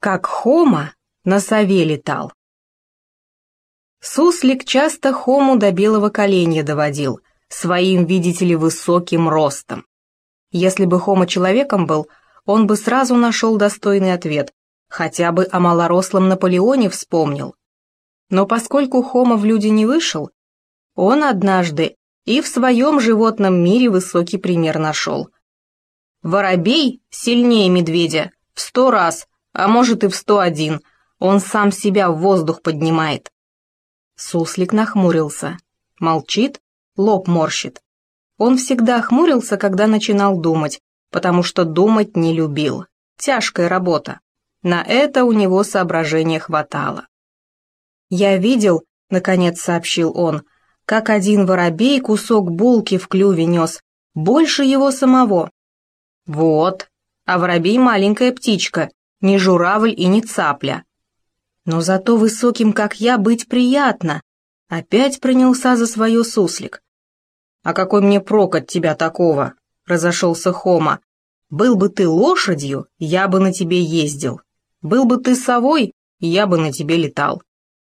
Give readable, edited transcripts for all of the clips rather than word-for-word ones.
Как Хома на сове летал. Суслик часто Хому до белого коленя доводил, своим, видите ли, высоким ростом. Если бы Хома человеком был, он бы сразу нашел достойный ответ, хотя бы о малорослом Наполеоне вспомнил. Но поскольку Хома в люди не вышел, он однажды и в своем животном мире высокий пример нашел. Воробей сильнее медведя в 100 раз, а может и в 101, он сам себя в воздух поднимает. Суслик нахмурился. Молчит, лоб морщит. Он всегда хмурился, когда начинал думать, потому что думать не любил. Тяжкая работа. На это у него соображения хватало. «Я видел, — наконец сообщил он, — как один воробей кусок булки в клюве нес, больше его самого». «Вот, а воробей маленькая птичка, не журавль и не цапля». «Но зато высоким, как я, быть приятно», — опять принялся за свое Суслик. «А какой мне прок от тебя такого?» — разошелся Хома. «Был бы ты лошадью, я бы на тебе ездил. Был бы ты совой, я бы на тебе летал».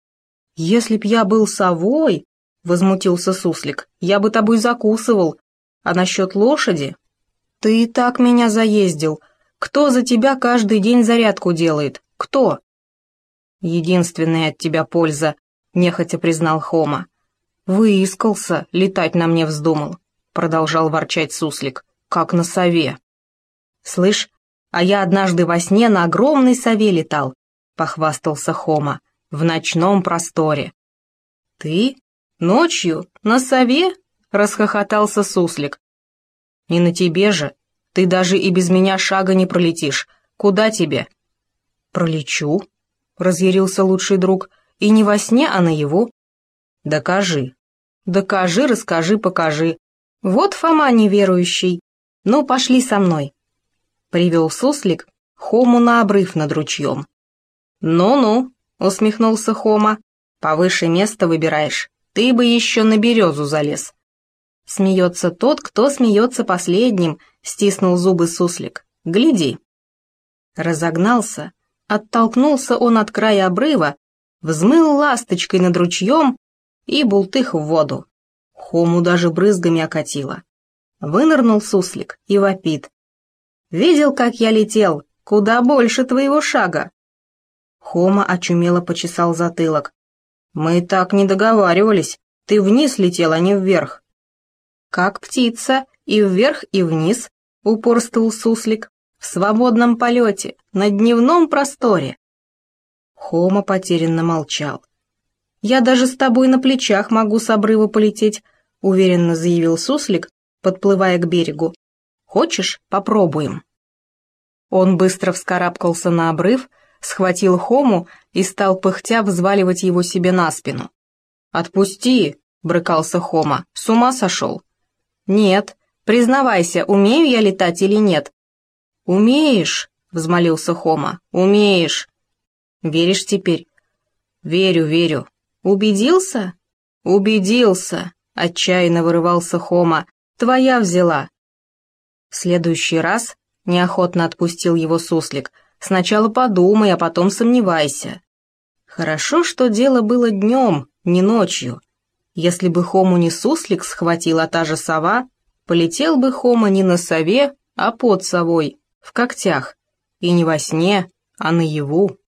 «Если б я был совой, — возмутился Суслик, — я бы тобой закусывал. А насчет лошади? Ты и так меня заездил. Кто за тебя каждый день зарядку делает? Кто?» «Единственная от тебя польза, — нехотя признал Хома. «Выискался, летать на мне вздумал», — продолжал ворчать Суслик, — «как на сове». «Слышь, а я однажды во сне на огромной сове летал», — похвастался Хома, — «в ночном просторе». «Ты? Ночью? На сове?» — расхохотался Суслик. «Не на тебе же. Ты даже и без меня шага не пролетишь. Куда тебе?» «Пролечу», — разъярился лучший друг, — «и не во сне, а наяву». «Докажи». «Докажи, расскажи, покажи. Вот Фома неверующий. Ну, пошли со мной». Привел Суслик Хому на обрыв над ручьем. «Ну-ну», — усмехнулся Хома, — «повыше место выбираешь. Ты бы еще на березу залез». «Смеется тот, кто смеется последним», — стиснул зубы Суслик. «Гляди». Разогнался, оттолкнулся он от края обрыва, взмыл ласточкой над ручьем и бултых в воду. Хому даже брызгами окатило. Вынырнул Суслик и вопит. «Видел, как я летел? Куда больше твоего шага!» Хома очумело почесал затылок. «Мы так не договаривались. Ты вниз летел, а не вверх». «Как птица, и вверх, и вниз», — упорствовал Суслик, — «в свободном полете, на дневном просторе». Хома потерянно молчал. «Я даже с тобой на плечах могу с обрыва полететь», — уверенно заявил Суслик, подплывая к берегу. «Хочешь, попробуем?» Он быстро вскарабкался на обрыв, схватил Хому и стал пыхтя взваливать его себе на спину. «Отпусти!» — брыкался Хома. «С ума сошел?» «Нет, признавайся, умею я летать или нет?» «Умеешь!» — взмолился Хома. «Умеешь!» «Веришь теперь?» «Верю, верю». «Убедился?» «Убедился!» — отчаянно вырывался Хома. «Твоя взяла!» «В следующий раз», — неохотно отпустил его Суслик, — «сначала подумай, а потом сомневайся». Хорошо, что дело было днем, не ночью. Если бы Хому не Суслик схватил, а та же сова, полетел бы Хома не на сове, а под совой, в когтях, и не во сне, а наяву.